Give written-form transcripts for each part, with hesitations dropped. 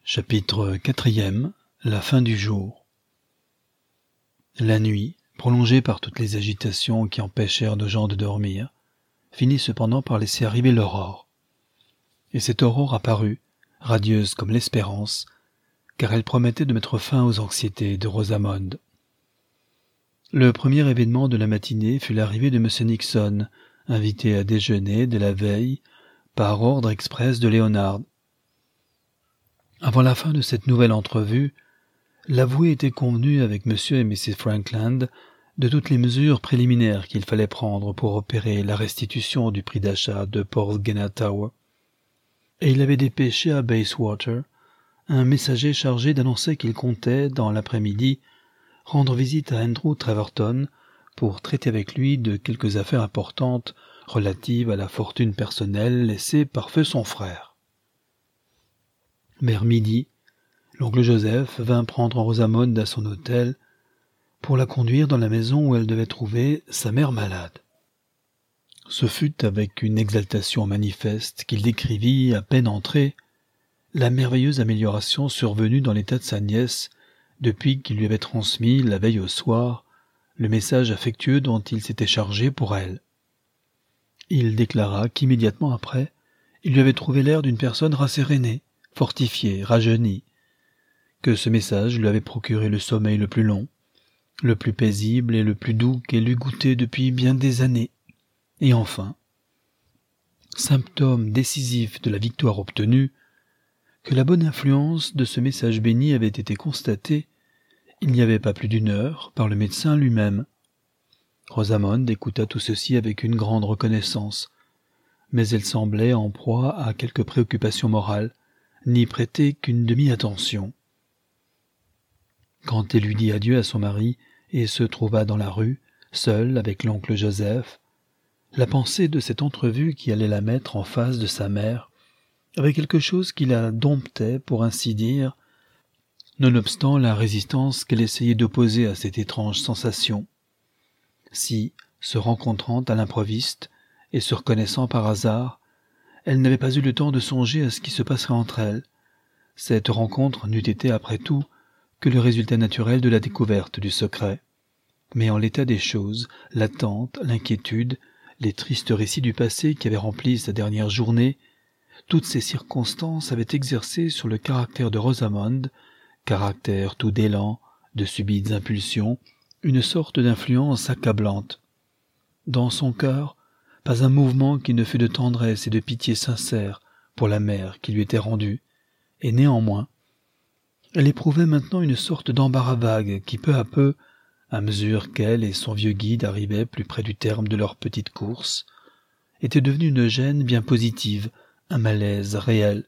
Chapitre 4. La fin du jour. La nuit, prolongée par toutes les agitations qui empêchèrent nos gens de dormir, finit cependant par laisser arriver l'aurore. Et cette aurore apparut, radieuse comme l'espérance, car elle promettait de mettre fin aux anxiétés de Rosamond. Le premier événement de la matinée fut l'arrivée de M. Nixon, invité à déjeuner dès la veille, par ordre express de Léonard. Avant la fin de cette nouvelle entrevue, l'avoué était convenu avec M. et Mrs. Frankland de toutes les mesures préliminaires qu'il fallait prendre pour opérer la restitution du prix d'achat de Porthgenna Tower, et il avait dépêché à Bayswater un messager chargé d'annoncer qu'il comptait, dans l'après-midi, rendre visite à Andrew Treverton pour traiter avec lui de quelques affaires importantes relatives à la fortune personnelle laissée par feu son frère. Vers midi, l'oncle Joseph vint prendre Rosamond à son hôtel pour la conduire dans la maison où elle devait trouver sa mère malade. Ce fut avec une exaltation manifeste qu'il décrivit, à peine entré, la merveilleuse amélioration survenue dans l'état de sa nièce depuis qu'il lui avait transmis, la veille au soir, le message affectueux dont il s'était chargé pour elle. Il déclara qu'immédiatement après, il lui avait trouvé l'air d'une personne rassérénée, fortifiée, rajeunie, que ce message lui avait procuré le sommeil le plus long, le plus paisible et le plus doux qu'elle eût goûté depuis bien des années. Et enfin, symptôme décisif de la victoire obtenue, que la bonne influence de ce message béni avait été constatée, il n'y avait pas plus d'une heure, par le médecin lui-même. Rosamond écouta tout ceci avec une grande reconnaissance, mais elle semblait en proie à quelque préoccupation morale, n'y prêter qu'une demi-attention. Quand elle eut dit adieu à son mari et se trouva dans la rue, seule avec l'oncle Joseph, la pensée de cette entrevue qui allait la mettre en face de sa mère avait quelque chose qui la domptait, pour ainsi dire, nonobstant la résistance qu'elle essayait d'opposer à cette étrange sensation. Si, se rencontrant à l'improviste et se reconnaissant par hasard, elle n'avait pas eu le temps de songer à ce qui se passerait entre elles, cette rencontre n'eût été après tout que le résultat naturel de la découverte du secret. Mais en l'état des choses, l'attente, l'inquiétude, les tristes récits du passé qui avaient rempli sa dernière journée, toutes ces circonstances avaient exercé sur le caractère de Rosamond, caractère tout d'élan, de subites impulsions, une sorte d'influence accablante. Dans son cœur, pas un mouvement qui ne fût de tendresse et de pitié sincère pour la mère qui lui était rendue, et néanmoins, elle éprouvait maintenant une sorte d'embarras vague qui peu à peu, à mesure qu'elle et son vieux guide arrivaient plus près du terme de leur petite course, était devenue une gêne bien positive, un malaise réel.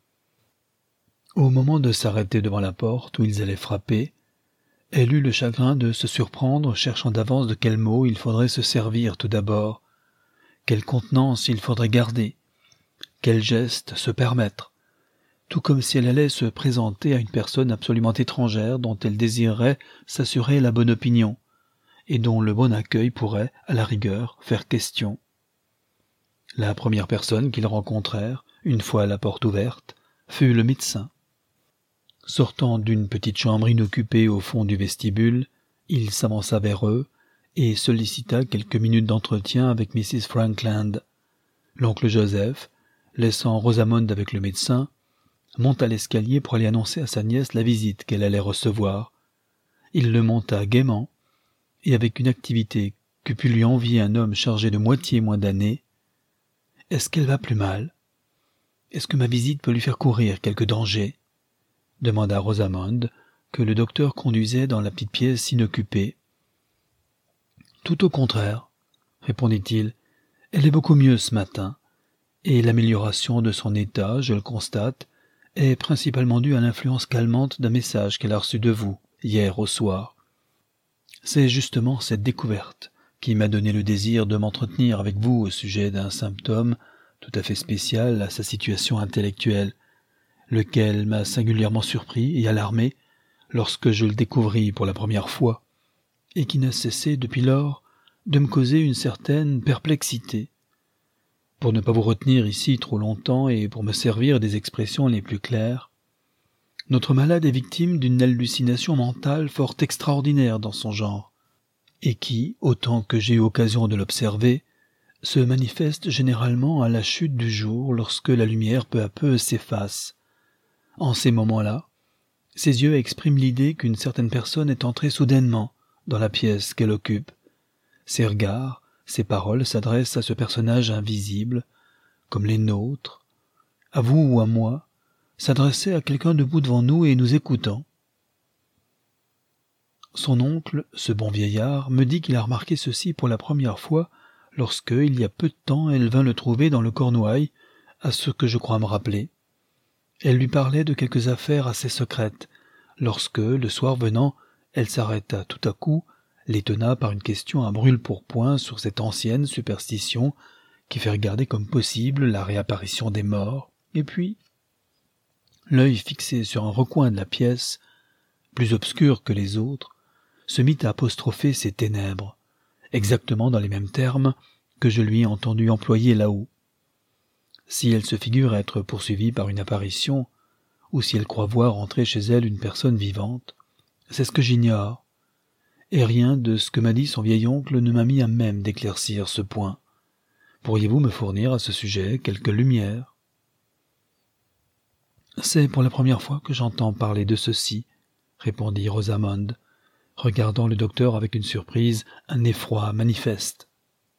Au moment de s'arrêter devant la porte où ils allaient frapper, elle eut le chagrin de se surprendre cherchant d'avance de quels mots il faudrait se servir tout d'abord, quelle contenance il faudrait garder, quel geste se permettre, tout comme si elle allait se présenter à une personne absolument étrangère dont elle désirerait s'assurer la bonne opinion, et dont le bon accueil pourrait, à la rigueur, faire question. La première personne qu'ils rencontrèrent, une fois la porte ouverte, fut le médecin. Sortant d'une petite chambre inoccupée au fond du vestibule, il s'avança vers eux et sollicita quelques minutes d'entretien avec Mrs. Frankland. L'oncle Joseph, laissant Rosamond avec le médecin, monta l'escalier pour aller annoncer à sa nièce la visite qu'elle allait recevoir. Il le monta gaiement, et avec une activité que put lui envier un homme chargé de moitié moins d'années. « Est-ce qu'elle va plus mal? Est-ce que ma visite peut lui faire courir quelque danger ?» demanda Rosamond, que le docteur conduisait dans la petite pièce inoccupée. « Tout au contraire, » répondit-il, « elle est beaucoup mieux ce matin, et l'amélioration de son état, je le constate, est principalement due à l'influence calmante d'un message qu'elle a reçu de vous, hier au soir. C'est justement cette découverte qui m'a donné le désir de m'entretenir avec vous au sujet d'un symptôme tout à fait spécial à sa situation intellectuelle, lequel m'a singulièrement surpris et alarmé lorsque je le découvris pour la première fois, et qui n'a cessé depuis lors de me causer une certaine perplexité. Pour ne pas vous retenir ici trop longtemps et pour me servir des expressions les plus claires, Notre malade est victime d'une hallucination mentale fort extraordinaire dans son genre, et qui, autant que j'ai eu occasion de l'observer, se manifeste généralement à la chute du jour lorsque la lumière peu à peu s'efface. En ces moments-là, ses yeux expriment l'idée qu'une certaine personne est entrée soudainement dans la pièce qu'elle occupe. Ses regards, ses paroles s'adressent à ce personnage invisible, comme les nôtres, à vous ou à moi, s'adressaient à quelqu'un debout devant nous et nous écoutant. Son oncle, ce bon vieillard, me dit qu'il a remarqué ceci pour la première fois lorsque, il y a peu de temps, elle vint le trouver dans le Cornouailles, à ce que je crois me rappeler. Elle lui parlait de quelques affaires assez secrètes, lorsque, le soir venant, elle s'arrêta tout à coup, l'étonna par une question à brûle-pourpoint sur cette ancienne superstition qui fait regarder comme possible la réapparition des morts, et puis, l'œil fixé sur un recoin de la pièce, plus obscur que les autres, se mit à apostropher ces ténèbres, exactement dans les mêmes termes que je lui ai entendu employer là-haut. Si elle se figure être poursuivie par une apparition, ou si elle croit voir entrer chez elle une personne vivante, c'est ce que j'ignore, et rien de ce que m'a dit son vieil oncle ne m'a mis à même d'éclaircir ce point. Pourriez-vous me fournir à ce sujet quelques lumières ? C'est pour la première fois que j'entends parler de ceci, répondit Rosamond, regardant le docteur avec une surprise, un effroi manifeste.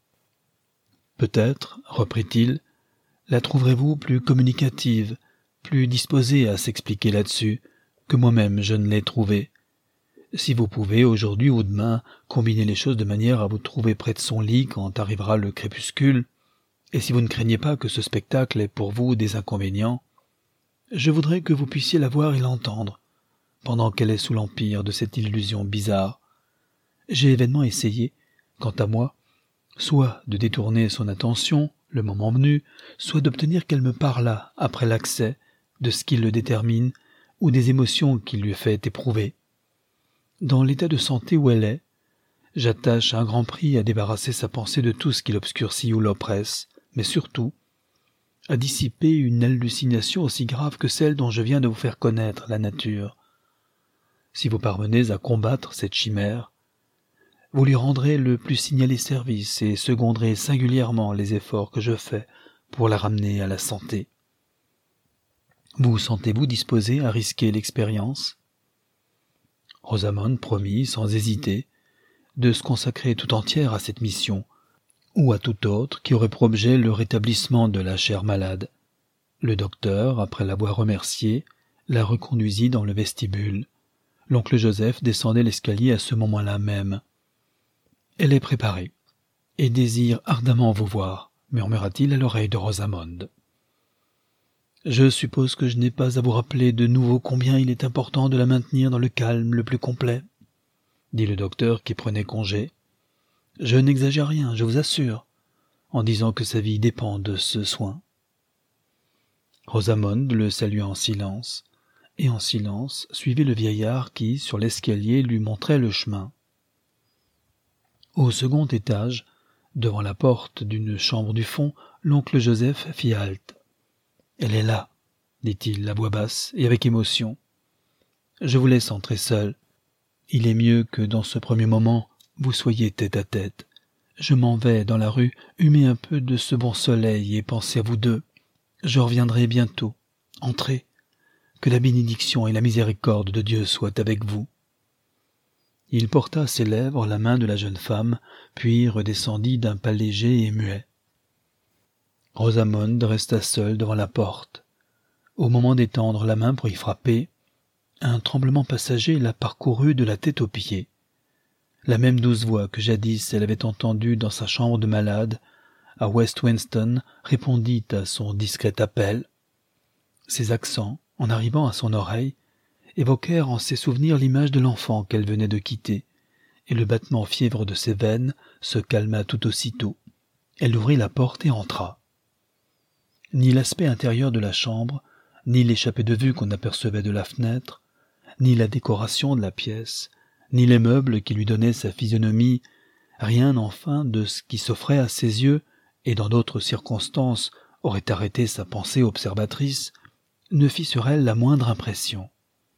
Peut-être, reprit-il, la trouverez-vous plus communicative, plus disposée à s'expliquer là-dessus, que moi-même je ne l'ai trouvée. Si vous pouvez, aujourd'hui ou demain, combiner les choses de manière à vous trouver près de son lit quand arrivera le crépuscule, et si vous ne craignez pas que ce spectacle ait pour vous des inconvénients, je voudrais que vous puissiez la voir et l'entendre, pendant qu'elle est sous l'empire de cette illusion bizarre. J'ai vainement essayé, quant à moi, soit de détourner son attention, le moment venu, soit d'obtenir qu'elle me parlât, après l'accès, de ce qui le détermine, ou des émotions qu'il lui fait éprouver. Dans l'état de santé où elle est, j'attache un grand prix à débarrasser sa pensée de tout ce qui l'obscurcit ou l'oppresse, mais surtout, à dissiper une hallucination aussi grave que celle dont je viens de vous faire connaître la nature. Si vous parvenez à combattre cette chimère, vous lui rendrez le plus signalé service et seconderez singulièrement les efforts que je fais pour la ramener à la santé. Vous sentez-vous disposé à risquer l'expérience ? Rosamond promit, sans hésiter, de se consacrer tout entière à cette mission, ou à toute autre qui aurait pour objet le rétablissement de la chère malade. Le docteur, après l'avoir remerciée, la reconduisit dans le vestibule. L'oncle Joseph descendait l'escalier à ce moment-là même. « Elle est préparée, et désire ardemment vous voir, » murmura-t-il à l'oreille de Rosamond. « Je suppose que je n'ai pas à vous rappeler de nouveau combien il est important de la maintenir dans le calme le plus complet, » dit le docteur qui prenait congé. « Je n'exagère rien, je vous assure, en disant que sa vie dépend de ce soin. » Rosamond le salua en silence, et en silence suivit le vieillard qui, sur l'escalier, lui montrait le chemin. Au second étage, devant la porte d'une chambre du fond, l'oncle Joseph fit halte. « Elle est là, » dit-il à voix basse et avec émotion. « Je vous laisse entrer seul. Il est mieux que dans ce premier moment, vous soyez tête à tête. Je m'en vais dans la rue, humer un peu de ce bon soleil et penser à vous deux. Je reviendrai bientôt. Entrez. Que la bénédiction et la miséricorde de Dieu soient avec vous. » Il porta à ses lèvres la main de la jeune femme, puis redescendit d'un pas léger et muet. Rosamond resta seule devant la porte. Au moment d'étendre la main pour y frapper, un tremblement passager la parcourut de la tête aux pieds. La même douce voix que jadis elle avait entendue dans sa chambre de malade, à West Winston, répondit à son discret appel. Ses accents, en arrivant à son oreille, évoquèrent en ses souvenirs l'image de l'enfant qu'elle venait de quitter, et le battement fiévreux de ses veines se calma tout aussitôt. Elle ouvrit la porte et entra. Ni l'aspect intérieur de la chambre, ni l'échappée de vue qu'on apercevait de la fenêtre, ni la décoration de la pièce, ni les meubles qui lui donnaient sa physionomie, rien enfin de ce qui s'offrait à ses yeux et dans d'autres circonstances aurait arrêté sa pensée observatrice, ne fit sur elle la moindre impression.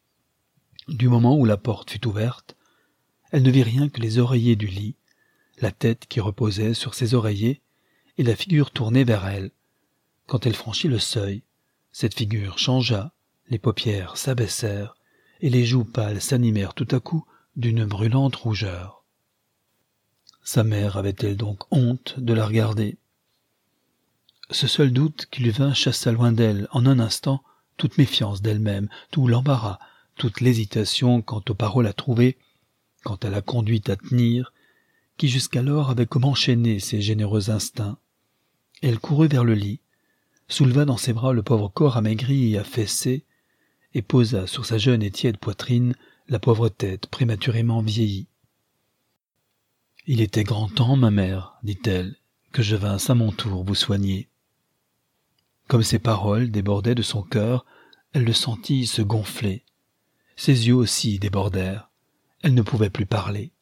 Du moment où la porte fut ouverte, elle ne vit rien que les oreillers du lit, la tête qui reposait sur ses oreillers et la figure tournée vers elle. Quand elle franchit le seuil, cette figure changea, les paupières s'abaissèrent et les joues pâles s'animèrent tout à coup d'une brûlante rougeur. Sa mère avait-elle donc honte de la regarder? Ce seul doute qui lui vint chassa loin d'elle en un instant toute méfiance d'elle-même, tout l'embarras, toute l'hésitation quant aux paroles à trouver, quant à la conduite à tenir, qui jusqu'alors avait comme enchaîné ses généreux instincts. Elle courut vers le lit, souleva dans ses bras le pauvre corps amaigri et affaissé, et posa sur sa jeune et tiède poitrine la pauvre tête prématurément vieillie. « Il était grand temps, ma mère, dit-elle, que je vinsse à mon tour vous soigner. » Comme ces paroles débordaient de son cœur, elle le sentit se gonfler. Ses yeux aussi débordèrent. Elle ne pouvait plus parler.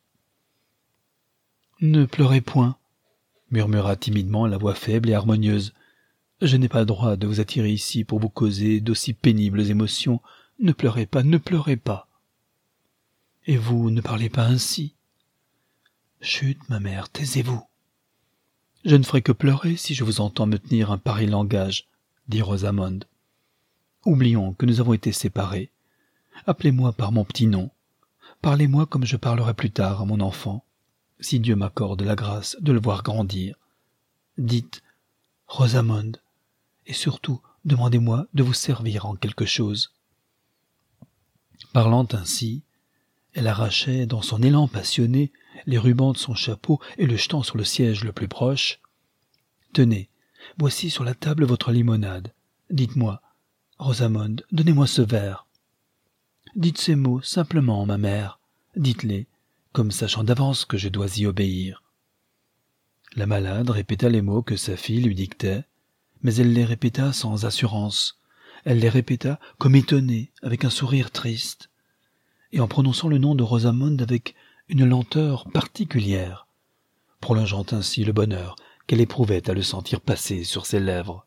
« Ne pleurez point, » murmura timidement la voix faible et harmonieuse. « Je n'ai pas le droit de vous attirer ici pour vous causer d'aussi pénibles émotions. Ne pleurez pas, ne pleurez pas. »« Et vous ne parlez pas ainsi. »« Chut, ma mère, taisez-vous. »« Je ne ferai que pleurer si je vous entends me tenir un pareil langage, » dit Rosamond. « Oublions que nous avons été séparés. Appelez-moi par mon petit nom. Parlez-moi comme je parlerai plus tard à mon enfant, si Dieu m'accorde la grâce de le voir grandir. Dites « Rosamond » et surtout demandez-moi de vous servir en quelque chose. » Parlant ainsi, elle arrachait dans son élan passionné les rubans de son chapeau et le jetant sur le siège le plus proche. « Tenez, voici sur la table votre limonade. Dites-moi, Rosamond, donnez-moi ce verre. Dites ces mots simplement, ma mère. Dites-les, comme sachant d'avance que je dois y obéir. » La malade répéta les mots que sa fille lui dictait, mais elle les répéta sans assurance. Elle les répéta comme étonnée, avec un sourire triste, et en prononçant le nom de Rosamond avec une lenteur particulière, prolongeant ainsi le bonheur qu'elle éprouvait à le sentir passer sur ses lèvres.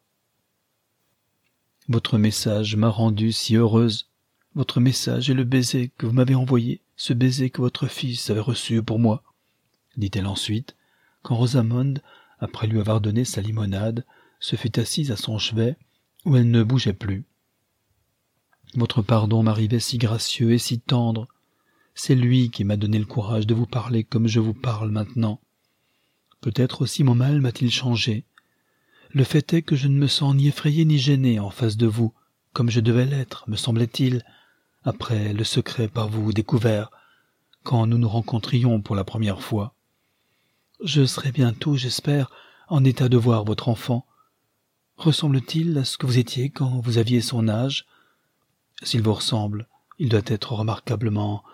« Votre message m'a rendue si heureuse. Votre message et le baiser que vous m'avez envoyé, ce baiser que votre fils avait reçu pour moi, » dit-elle ensuite, quand Rosamond, après lui avoir donné sa limonade, se fut assise à son chevet, où elle ne bougeait plus. « Votre pardon m'arrivait si gracieux et si tendre. C'est lui qui m'a donné le courage de vous parler comme je vous parle maintenant. Peut-être aussi mon mal m'a-t-il changé. Le fait est que je ne me sens ni effrayé ni gêné en face de vous, comme je devais l'être, me semblait-il, après le secret par vous découvert, quand nous nous rencontrions pour la première fois. Je serai bientôt, j'espère, en état de voir votre enfant. Ressemble-t-il à ce que vous étiez quand vous aviez son âge? S'il vous ressemble, il doit être remarquablement...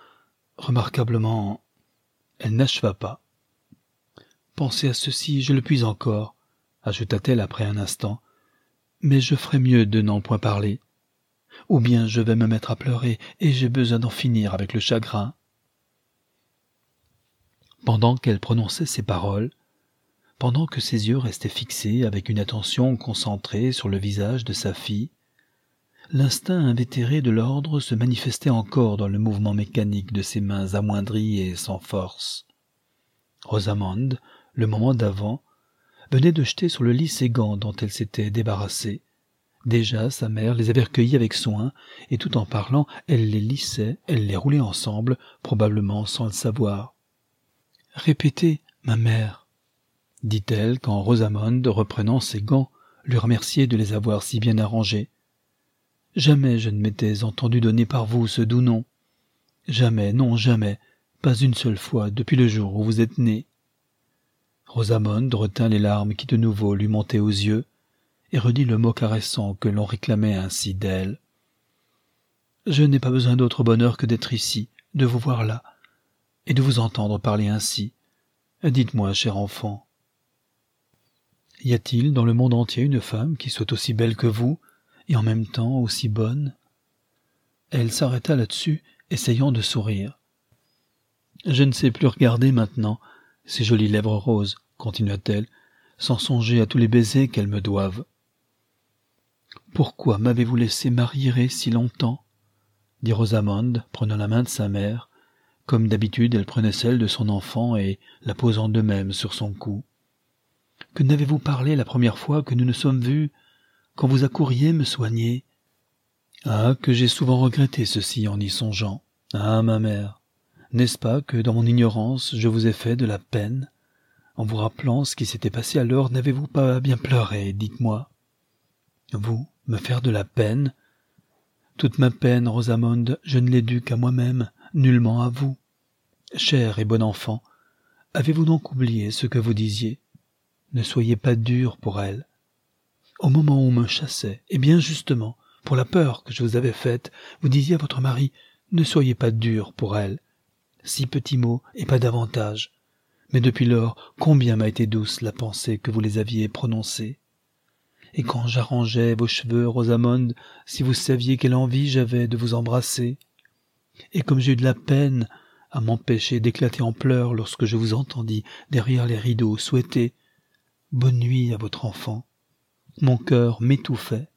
Elle n'acheva pas. Pensez à ceci, je le puis encore, ajouta-t-elle après un instant, mais je ferai mieux de n'en point parler. Ou bien je vais me mettre à pleurer, et j'ai besoin d'en finir avec le chagrin. Pendant qu'elle prononçait ces paroles, pendant que ses yeux restaient fixés avec une attention concentrée sur le visage de sa fille, l'instinct invétéré de l'ordre se manifestait encore dans le mouvement mécanique de ses mains amoindries et sans force. Rosamond, le moment d'avant, venait de jeter sur le lit ses gants dont elle s'était débarrassée. Déjà sa mère les avait recueillis avec soin, et tout en parlant, elle les lissait, elle les roulait ensemble, probablement sans le savoir. « Répétez, ma mère, » dit-elle quand Rosamond, reprenant ses gants, lui remerciait de les avoir si bien arrangés. « Jamais je ne m'étais entendu donner par vous ce doux nom. Jamais, non, jamais, pas une seule fois depuis le jour où vous êtes né. » Rosamond retint les larmes qui de nouveau lui montaient aux yeux, et redit le mot caressant que l'on réclamait ainsi d'elle. « Je n'ai pas besoin d'autre bonheur que d'être ici, de vous voir là, et de vous entendre parler ainsi. Dites-moi, cher enfant, y a-t-il dans le monde entier une femme qui soit aussi belle que vous, et en même temps aussi bonne ?» Elle s'arrêta là-dessus, essayant de sourire. « Je ne sais plus regarder maintenant ces jolies lèvres roses, » continua-t-elle, sans songer à tous les baisers qu'elles me doivent. « Pourquoi m'avez-vous laissé m'arriérer si longtemps? dit Rosamond, prenant la main de sa mère. Comme d'habitude, elle prenait celle de son enfant et la posant de même sur son cou. « Que n'avez-vous parlé la première fois que nous nous sommes vus, quand vous accouriez me soigner ?»« Ah, que j'ai souvent regretté ceci en y songeant. Ah, ma mère, n'est-ce pas que dans mon ignorance je vous ai fait de la peine ? En vous rappelant ce qui s'était passé alors, n'avez-vous pas bien pleuré, dites-moi ? Vous, me faire de la peine ? Toute ma peine, Rosamond, je ne l'ai due qu'à moi-même, nullement à vous. Cher et bon enfant, avez-vous donc oublié ce que vous disiez ? Ne soyez pas dur pour elle. Au moment où on me chassait, et bien justement, pour la peur que je vous avais faite, vous disiez à votre mari, ne soyez pas dur pour elle. 6 petits mots et pas davantage. Mais depuis lors, combien m'a été douce la pensée que vous les aviez prononcée. Et quand j'arrangeais vos cheveux, Rosamond, si vous saviez quelle envie j'avais de vous embrasser. Et comme j'ai eu de la peine à m'empêcher d'éclater en pleurs lorsque je vous entendis derrière les rideaux souhaiter « Bonne nuit à votre enfant », mon cœur m'étouffait.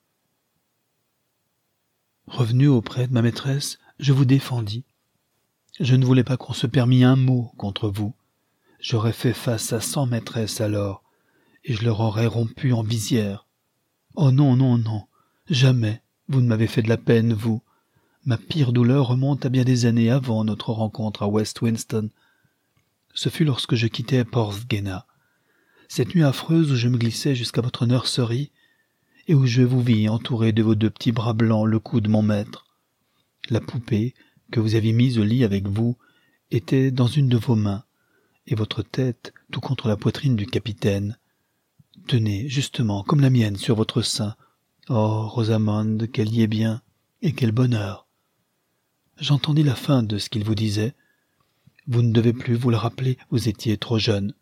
Revenu auprès de ma maîtresse, je vous défendis. Je ne voulais pas qu'on se permît un mot contre vous. J'aurais fait face à 100 maîtresses alors, et je leur aurais rompu en visière. Oh non, non, non, jamais vous ne m'avez fait de la peine, vous. Ma pire douleur remonte à bien des années avant notre rencontre à West Winston. Ce fut lorsque je quittais Porthgenna. Cette nuit affreuse où je me glissais jusqu'à votre nurserie, et où je vous vis entouré de vos 2 petits bras blancs le cou de mon maître. La poupée que vous aviez mise au lit avec vous était dans une de vos mains, et votre tête tout contre la poitrine du capitaine. Tenez, justement, comme la mienne, sur votre sein. Oh, Rosamond, qu'elle y est bien, et quel bonheur. J'entendis la fin de ce qu'il vous disait. Vous ne devez plus vous le rappeler, vous étiez trop jeune.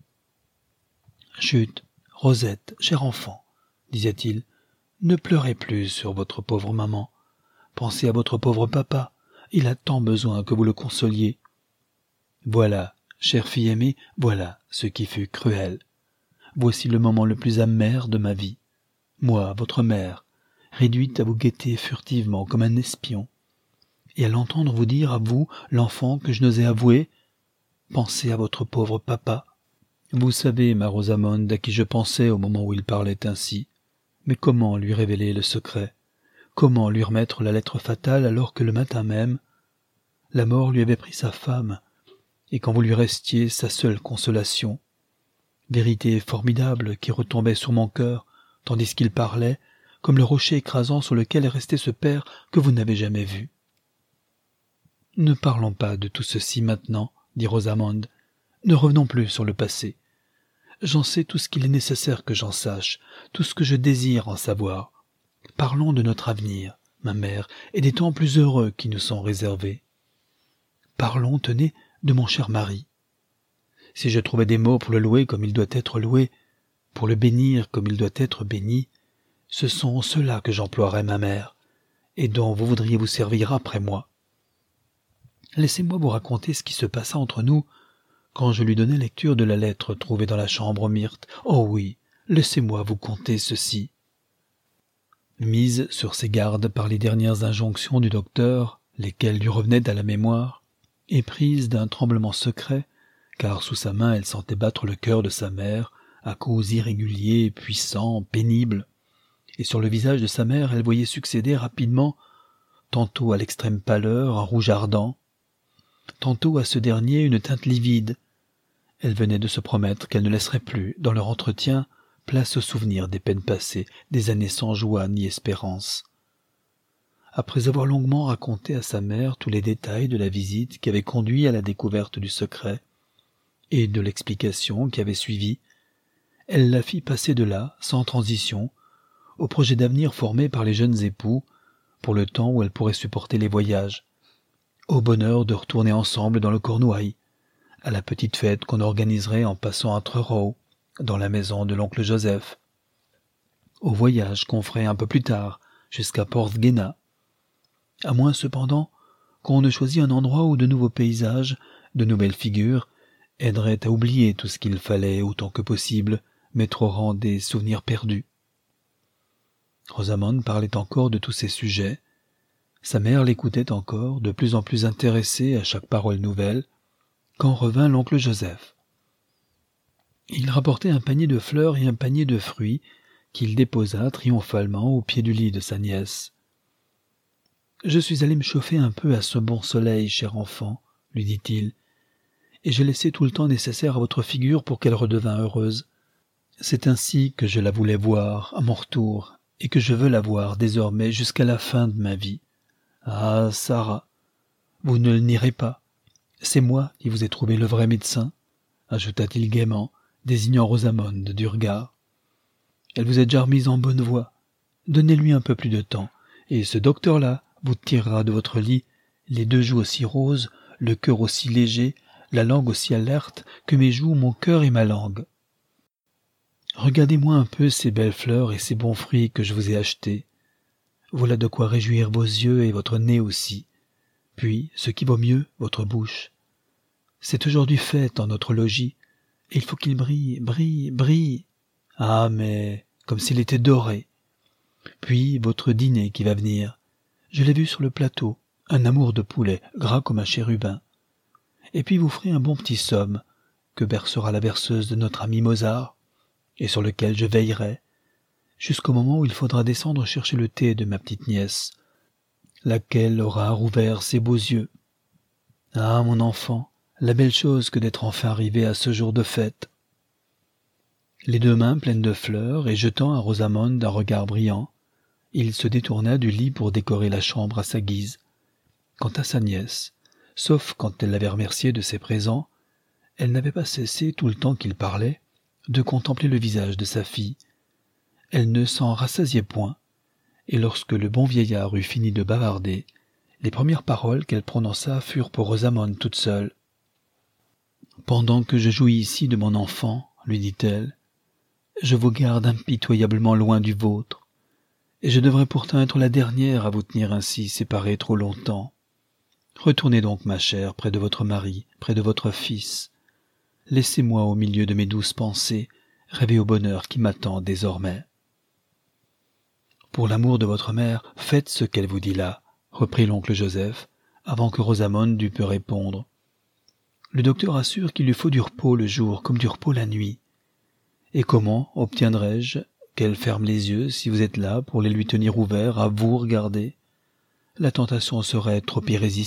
Chut, Rosette, cher enfant, disait-il, ne pleurez plus sur votre pauvre maman. Pensez à votre pauvre papa, il a tant besoin que vous le consoliez. Voilà, chère fille aimée, voilà ce qui fut cruel. Voici le moment le plus amer de ma vie. Moi, votre mère, réduite à vous guetter furtivement comme un espion, et à l'entendre vous dire à vous, l'enfant que je n'osais avouer, pensez à votre pauvre papa. Vous savez, ma Rosamond, à qui je pensais au moment où il parlait ainsi. Mais comment lui révéler le secret? Comment lui remettre la lettre fatale alors que le matin même, la mort lui avait pris sa femme, et quand vous lui restiez sa seule consolation? Vérité formidable qui retombait sur mon cœur, tandis qu'il parlait, comme le rocher écrasant sur lequel est resté ce père que vous n'avez jamais vu. « Ne parlons pas de tout ceci maintenant, » dit Rosamond. « Ne revenons plus sur le passé. J'en sais tout ce qu'il est nécessaire que j'en sache, tout ce que je désire en savoir. Parlons de notre avenir, ma mère, et des temps plus heureux qui nous sont réservés. Parlons, tenez, de mon cher mari. Si je trouvais des mots pour le louer comme il doit être loué, pour le bénir comme il doit être béni, ce sont ceux-là que j'emploierais, ma mère, et dont vous voudriez vous servir après moi. Laissez-moi vous raconter ce qui se passa entre nous quand je lui donnai lecture de la lettre trouvée dans la chambre aux myrtes. Oh oui, laissez-moi vous conter ceci. » Mise sur ses gardes par les dernières injonctions du docteur, lesquelles lui revenaient à la mémoire, et prise d'un tremblement secret, car sous sa main elle sentait battre le cœur de sa mère, à coups irréguliers, puissants, pénibles, et sur le visage de sa mère elle voyait succéder rapidement, tantôt à l'extrême pâleur, un rouge ardent, tantôt à ce dernier une teinte livide. Elle venait de se promettre qu'elle ne laisserait plus, dans leur entretien, place au souvenir des peines passées, des années sans joie ni espérance. Après avoir longuement raconté à sa mère tous les détails de la visite qui avait conduit à la découverte du secret, et de l'explication qui avait suivi, elle la fit passer de là, sans transition, au projet d'avenir formé par les jeunes époux, pour le temps où elle pourrait supporter les voyages, au bonheur de retourner ensemble dans le Cornouailles, à la petite fête qu'on organiserait en passant à Truro, dans la maison de l'oncle Joseph, au voyage qu'on ferait un peu plus tard, jusqu'à Porthgenna, à moins cependant qu'on ne choisît un endroit où de nouveaux paysages, de nouvelles figures, aideraient à oublier tout ce qu'il fallait, autant que possible, mettre au rang des souvenirs perdus. Rosamond parlait encore de tous ces sujets. Sa mère l'écoutait encore, de plus en plus intéressée à chaque parole nouvelle, quand revint l'oncle Joseph. Il rapportait un panier de fleurs et un panier de fruits qu'il déposa triomphalement au pied du lit de sa nièce. « Je suis allé me chauffer un peu à ce bon soleil, cher enfant, » lui dit-il, « et j'ai laissé tout le temps nécessaire à votre figure pour qu'elle redevînt heureuse. C'est ainsi que je la voulais voir, à mon retour, et que je veux la voir désormais jusqu'à la fin de ma vie. Ah, Sarah, vous ne le nierez pas. C'est moi qui vous ai trouvé le vrai médecin, » ajouta-t-il gaiement, désignant Rosamonde du regard. « Elle vous a déjà remise en bonne voie. Donnez-lui un peu plus de temps, et ce docteur-là vous tirera de votre lit, les 2 joues aussi roses, le cœur aussi léger, la langue aussi alerte que mes joues, mon cœur et ma langue. Regardez-moi un peu ces belles fleurs et ces bons fruits que je vous ai achetés. Voilà de quoi réjouir vos yeux et votre nez aussi. Puis, ce qui vaut mieux, votre bouche. C'est aujourd'hui fête en notre logis, et il faut qu'il brille, brille, brille. Ah, mais comme s'il était doré. Puis, votre dîner qui va venir. Je l'ai vu sur le plateau, un amour de poulet, gras comme un chérubin. Et puis vous ferez un bon petit somme, que bercera la berceuse de notre ami Mozart, et sur lequel je veillerai, jusqu'au moment où il faudra descendre chercher le thé de ma petite nièce, laquelle aura rouvert ses beaux yeux. Ah, mon enfant, la belle chose que d'être enfin arrivé à ce jour de fête. » Les 2 mains pleines de fleurs, et jetant à Rosamonde un regard brillant, il se détourna du lit pour décorer la chambre à sa guise. Quant à sa nièce, sauf quand elle l'avait remercié de ses présents, elle n'avait pas cessé, tout le temps qu'il parlait, de contempler le visage de sa fille. Elle ne s'en rassasiait point, et lorsque le bon vieillard eut fini de bavarder, les premières paroles qu'elle prononça furent pour Rosamonde toute seule. « Pendant que je jouis ici de mon enfant, lui dit-elle, je vous garde impitoyablement loin du vôtre, et je devrais pourtant être la dernière à vous tenir ainsi séparés trop longtemps. Retournez donc, ma chère, près de votre mari, près de votre fils. Laissez-moi, au milieu de mes douces pensées, rêver au bonheur qui m'attend désormais. » « Pour l'amour de votre mère, faites ce qu'elle vous dit là, » reprit l'oncle Joseph, avant que Rosamonde dût peu répondre. « Le docteur assure qu'il lui faut du repos le jour comme du repos la nuit. Et comment obtiendrai-je qu'elle ferme les yeux si vous êtes là pour les lui tenir ouverts à vous regarder? La tentation serait trop irrésistible. »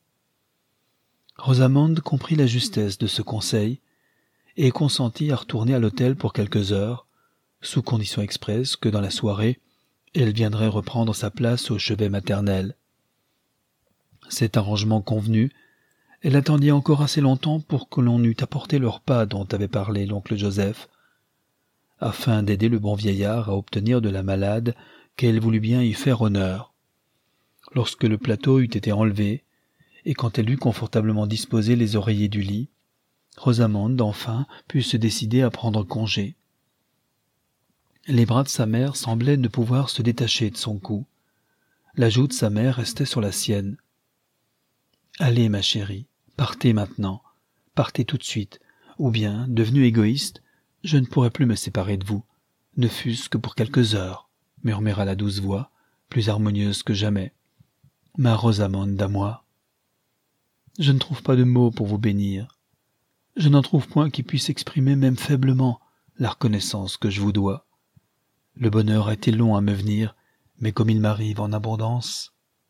Rosamonde comprit la justesse de ce conseil et consentit à retourner à l'hôtel pour quelques heures, sous condition expresse que dans la soirée, elle viendrait reprendre sa place au chevet maternel. Cet arrangement convenu, elle attendit encore assez longtemps pour que l'on eût apporté le repas dont avait parlé l'oncle Joseph, afin d'aider le bon vieillard à obtenir de la malade qu'elle voulut bien y faire honneur. Lorsque le plateau eut été enlevé, et quand elle eut confortablement disposé les oreillers du lit, Rosamonde, enfin, put se décider à prendre congé. Les bras de sa mère semblaient ne pouvoir se détacher de son cou. La joue de sa mère restait sur la sienne. « Allez, ma chérie, partez maintenant, partez tout de suite, ou bien, devenu égoïste, je ne pourrai plus me séparer de vous, ne fût-ce que pour quelques heures, » murmura la douce voix, plus harmonieuse que jamais. « Ma Rosamonde à moi. Je ne trouve pas de mots pour vous bénir. Je n'en trouve point qui puisse exprimer même faiblement la reconnaissance que je vous dois. Le bonheur a été long à me venir, mais comme il m'arrive en abondance. »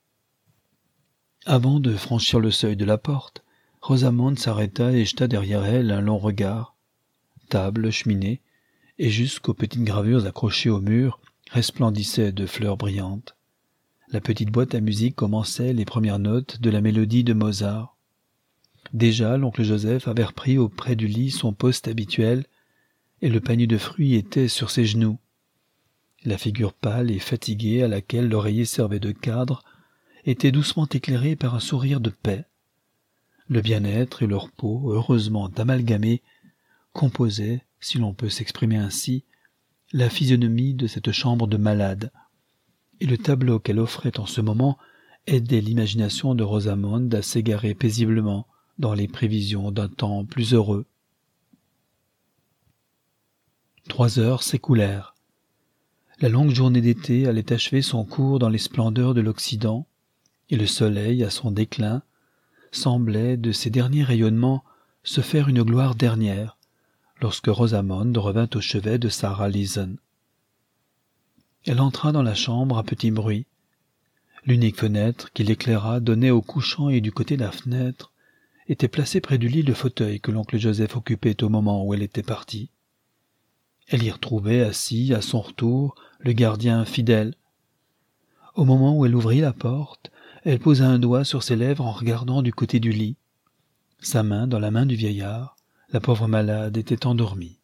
Avant de franchir le seuil de la porte, Rosamonde s'arrêta et jeta derrière elle un long regard. Table, cheminée, et jusqu'aux petites gravures accrochées au mur, resplendissaient de fleurs brillantes. La petite boîte à musique commençait les premières notes de la mélodie de Mozart. Déjà, l'oncle Joseph avait repris auprès du lit son poste habituel, et le panier de fruits était sur ses genoux. La figure pâle et fatiguée à laquelle l'oreiller servait de cadre était doucement éclairée par un sourire de paix. Le bien-être et le repos, heureusement amalgamés, composaient, si l'on peut s'exprimer ainsi, la physionomie de cette chambre de malade, et le tableau qu'elle offrait en ce moment aidait l'imagination de Rosamonde à s'égarer paisiblement dans les prévisions d'un temps plus heureux. 3 heures s'écoulèrent. La longue journée d'été allait achever son cours dans les splendeurs de l'Occident, et le soleil, à son déclin, semblait, de ses derniers rayonnements, se faire une gloire dernière, lorsque Rosamond revint au chevet de Sarah Leeson. Elle entra dans la chambre à petit bruit. L'unique fenêtre qui l'éclaira donnait au couchant et du côté de la fenêtre était placée près du lit le fauteuil que l'oncle Joseph occupait au moment où elle était partie. Elle y retrouvait assis, à son retour, le gardien fidèle. Au moment où elle ouvrit la porte, elle posa un doigt sur ses lèvres en regardant du côté du lit. Sa main dans la main du vieillard, la pauvre malade était endormie.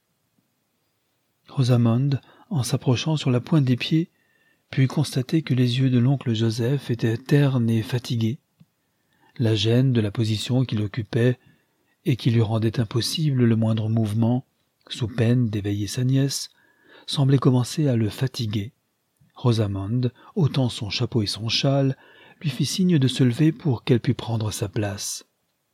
Rosamond, en s'approchant sur la pointe des pieds, put constater que les yeux de l'oncle Joseph étaient ternes et fatigués. La gêne de la position qu'il occupait et qui lui rendait impossible le moindre mouvement, sous peine d'éveiller sa nièce, semblait commencer à le fatiguer. Rosamond, ôtant son chapeau et son châle, lui fit signe de se lever pour qu'elle pût prendre sa place.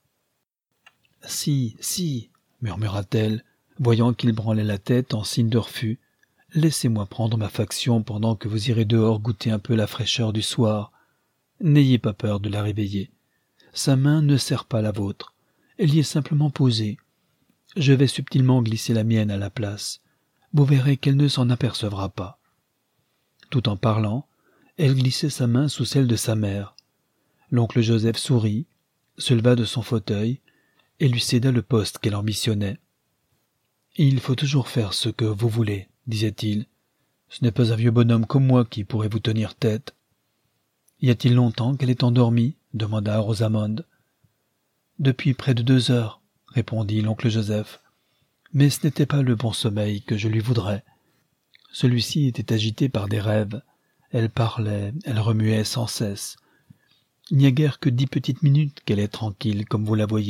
« Si, murmura-t-elle, voyant qu'il branlait la tête en signe de refus. « Laissez-moi prendre ma faction pendant que vous irez dehors goûter un peu la fraîcheur du soir. N'ayez pas peur de la réveiller. Sa main ne serre pas la vôtre. Elle y est simplement posée. Je vais subtilement glisser la mienne à la place. Vous verrez qu'elle ne s'en apercevra pas. » Tout en parlant, elle glissait sa main sous celle de sa mère. L'oncle Joseph sourit, se leva de son fauteuil et lui céda le poste qu'elle ambitionnait. « Il faut toujours faire ce que vous voulez, » disait-il. « Ce n'est pas un vieux bonhomme comme moi qui pourrait vous tenir tête. »« Y a-t-il longtemps qu'elle est endormie ?» demanda Rosamond. « Depuis près de 2 heures, » répondit l'oncle Joseph. « Mais ce n'était pas le bon sommeil que je lui voudrais. Celui-ci était agité par des rêves. Elle parlait, elle remuait sans cesse. Il n'y a guère que 10 petites minutes qu'elle est tranquille, comme vous la voyez. »«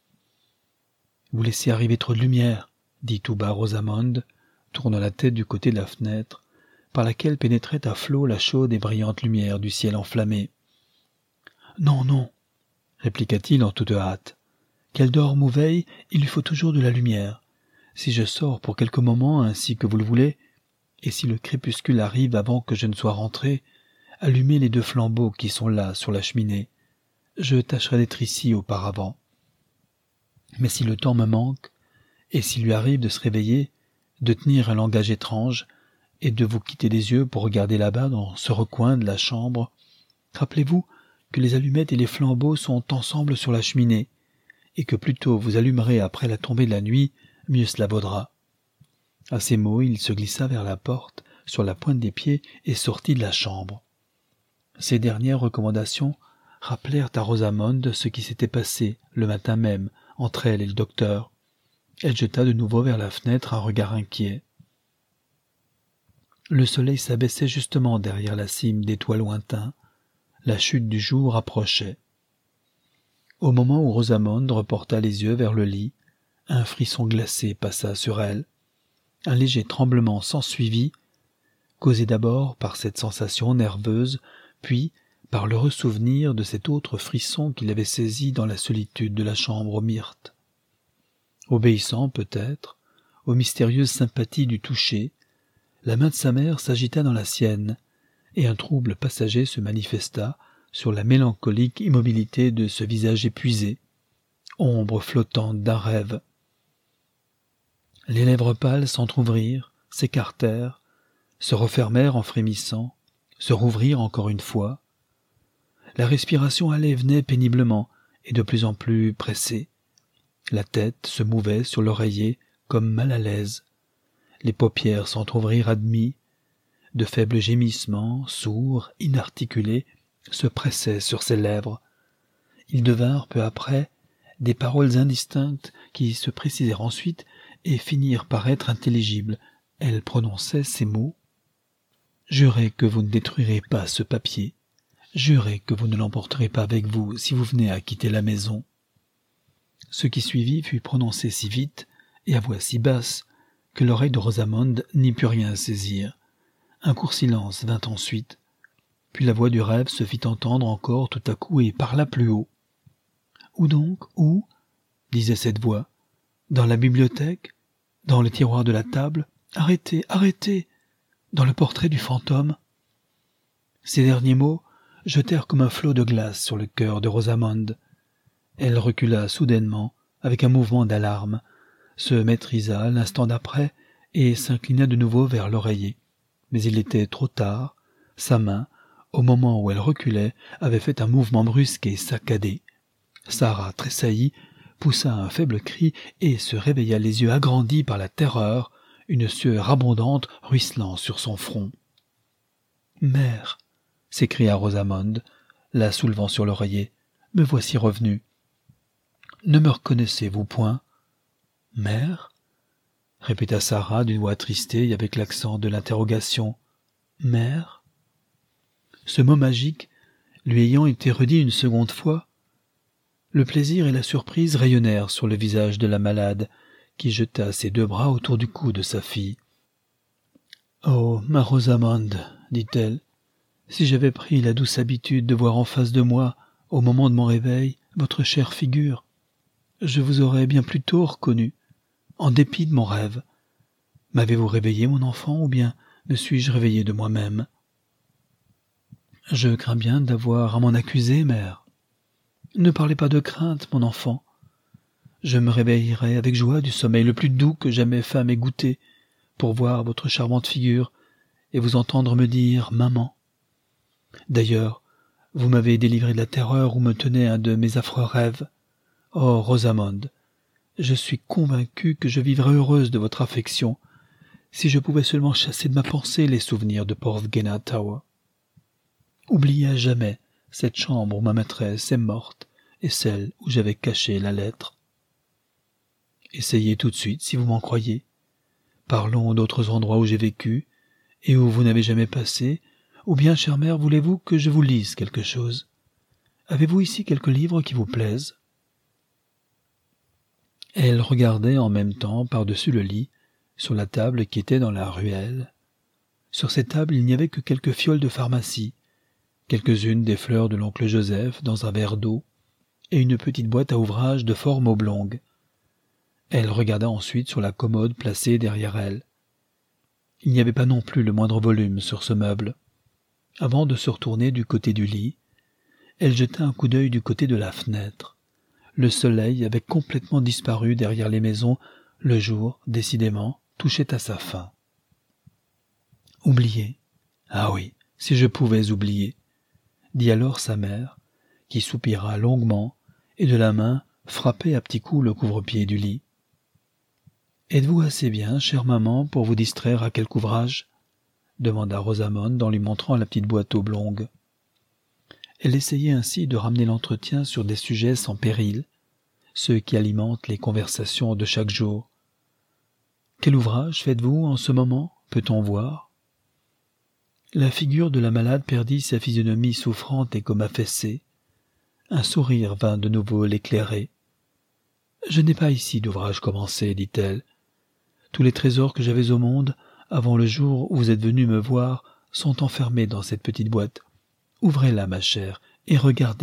Vous laissez arriver trop de lumière, » dit tout bas Rosamond, tournant la tête du côté de la fenêtre, par laquelle pénétrait à flot la chaude et brillante lumière du ciel enflammé. « Non, non, » répliqua-t-il en toute hâte. « Qu'elle dorme ou veille, il lui faut toujours de la lumière. Si je sors pour quelques moments ainsi que vous le voulez, et si le crépuscule arrive avant que je ne sois rentré, allumez les 2 flambeaux qui sont là sur la cheminée. Je tâcherai d'être ici auparavant. Mais si le temps me manque, et s'il lui arrive de se réveiller, de tenir un langage étrange, et de vous quitter des yeux pour regarder là-bas dans ce recoin de la chambre, rappelez-vous que les allumettes et les flambeaux sont ensemble sur la cheminée, et que plus tôt vous allumerez après la tombée de la nuit, mieux cela vaudra. » À ces mots, il se glissa vers la porte, sur la pointe des pieds, et sortit de la chambre. Ces dernières recommandations rappelèrent à Rosamond ce qui s'était passé le matin même entre elle et le docteur. Elle jeta de nouveau vers la fenêtre un regard inquiet. Le soleil s'abaissait justement derrière la cime des toits lointains. La chute du jour approchait. Au moment où Rosamond reporta les yeux vers le lit, un frisson glacé passa sur elle. Un léger tremblement s'ensuivit, causé d'abord par cette sensation nerveuse, puis par le ressouvenir de cet autre frisson qui l'avait saisi dans la solitude de la chambre aux myrtes. Obéissant peut-être aux mystérieuses sympathies du toucher, la main de sa mère s'agita dans la sienne, et un trouble passager se manifesta sur la mélancolique immobilité de ce visage épuisé, ombre flottante d'un rêve. Les lèvres pâles s'entr'ouvrirent, s'écartèrent, se refermèrent en frémissant, se rouvrirent encore une fois. La respiration allait et venait péniblement et de plus en plus pressée. La tête se mouvait sur l'oreiller comme mal à l'aise. Les paupières s'entr'ouvrirent à demi. De faibles gémissements, sourds, inarticulés, se pressaient sur ses lèvres. Ils devinrent peu après des paroles indistinctes qui se précisèrent ensuite et finirent par être intelligibles. Elle prononçait ces mots. « Jurez que vous ne détruirez pas ce papier. Jurez que vous ne l'emporterez pas avec vous si vous venez à quitter la maison. » Ce qui suivit fut prononcé si vite et à voix si basse que l'oreille de Rosamond n'y put rien saisir. Un court silence vint ensuite. Puis la voix du rêve se fit entendre encore tout à coup et parla plus haut. « Où donc? Où ?» disait cette voix. « Dans la bibliothèque? Dans le tiroir de la table? Arrêtez, arrêtez! dans le portrait du fantôme ?» Ces derniers mots jetèrent comme un flot de glace sur le cœur de Rosamond. Elle recula soudainement, avec un mouvement d'alarme, se maîtrisa l'instant d'après et s'inclina de nouveau vers l'oreiller. Mais il était trop tard. Sa main, au moment où elle reculait, avait fait un mouvement brusque et saccadé. Sarah tressaillit, poussa un faible cri et se réveilla les yeux agrandis par la terreur, une sueur abondante ruisselant sur son front. « Mère !» s'écria Rosamond, la soulevant sur l'oreiller. « Me voici revenue. Ne me reconnaissez-vous point ?»« Mère ?» répéta Sarah d'une voix attristée et avec l'accent de l'interrogation. « Mère ?» Ce mot magique, lui ayant été redit une seconde fois, le plaisir et la surprise rayonnèrent sur le visage de la malade, qui jeta ses deux bras autour du cou de sa fille. « Oh, ma Rosamond, dit-elle, si j'avais pris la douce habitude de voir en face de moi, au moment de mon réveil, votre chère figure, je vous aurais bien plus tôt reconnu, en dépit de mon rêve. M'avez-vous réveillé, mon enfant, ou bien me suis-je réveillé de moi-même ? Je crains bien d'avoir à m'en accuser, mère. Ne parlez pas de crainte, mon enfant. Je me réveillerai avec joie du sommeil le plus doux que jamais femme ait goûté, pour voir votre charmante figure et vous entendre me dire « Maman ». D'ailleurs, vous m'avez délivré de la terreur où me tenait un de mes affreux rêves. Oh, Rosamond, je suis convaincue que je vivrai heureuse de votre affection, si je pouvais seulement chasser de ma pensée les souvenirs de Porthgenna Tower. Oubliez à jamais cette chambre où ma maîtresse est morte et celle où j'avais caché la lettre. Essayez tout de suite si vous m'en croyez. Parlons d'autres endroits où j'ai vécu et où vous n'avez jamais passé, ou bien, chère mère, voulez-vous que je vous lise quelque chose? Avez-vous ici quelques livres qui vous plaisent? Elle regardait en même temps par-dessus le lit, sur la table qui était dans la ruelle. Sur cette table, il n'y avait que quelques fioles de pharmacie, quelques-unes des fleurs de l'oncle Joseph dans un verre d'eau, et une petite boîte à ouvrage de forme oblongue. Elle regarda ensuite sur la commode placée derrière elle. Il n'y avait pas non plus le moindre volume sur ce meuble. Avant de se retourner du côté du lit, elle jeta un coup d'œil du côté de la fenêtre. Le soleil avait complètement disparu derrière les maisons, le jour, décidément, touchait à sa fin. Oublier. Ah oui, si je pouvais oublier, dit alors sa mère, qui soupira longuement et de la main frappait à petits coups le couvre-pied du lit. « Êtes-vous assez bien, chère maman, pour vous distraire à quelque ouvrage ?» demanda Rosamond en lui montrant la petite boîte oblongue. Elle essayait ainsi de ramener l'entretien sur des sujets sans péril, ceux qui alimentent les conversations de chaque jour. « Quel ouvrage faites-vous en ce moment, peut-on voir ?» La figure de la malade perdit sa physionomie souffrante et comme affaissée. Un sourire vint de nouveau l'éclairer. « Je n'ai pas ici d'ouvrage commencé, dit-elle. Tous les trésors que j'avais au monde, avant le jour où vous êtes venu me voir, sont enfermés dans cette petite boîte. Ouvrez-la, ma chère, et regardez-y. »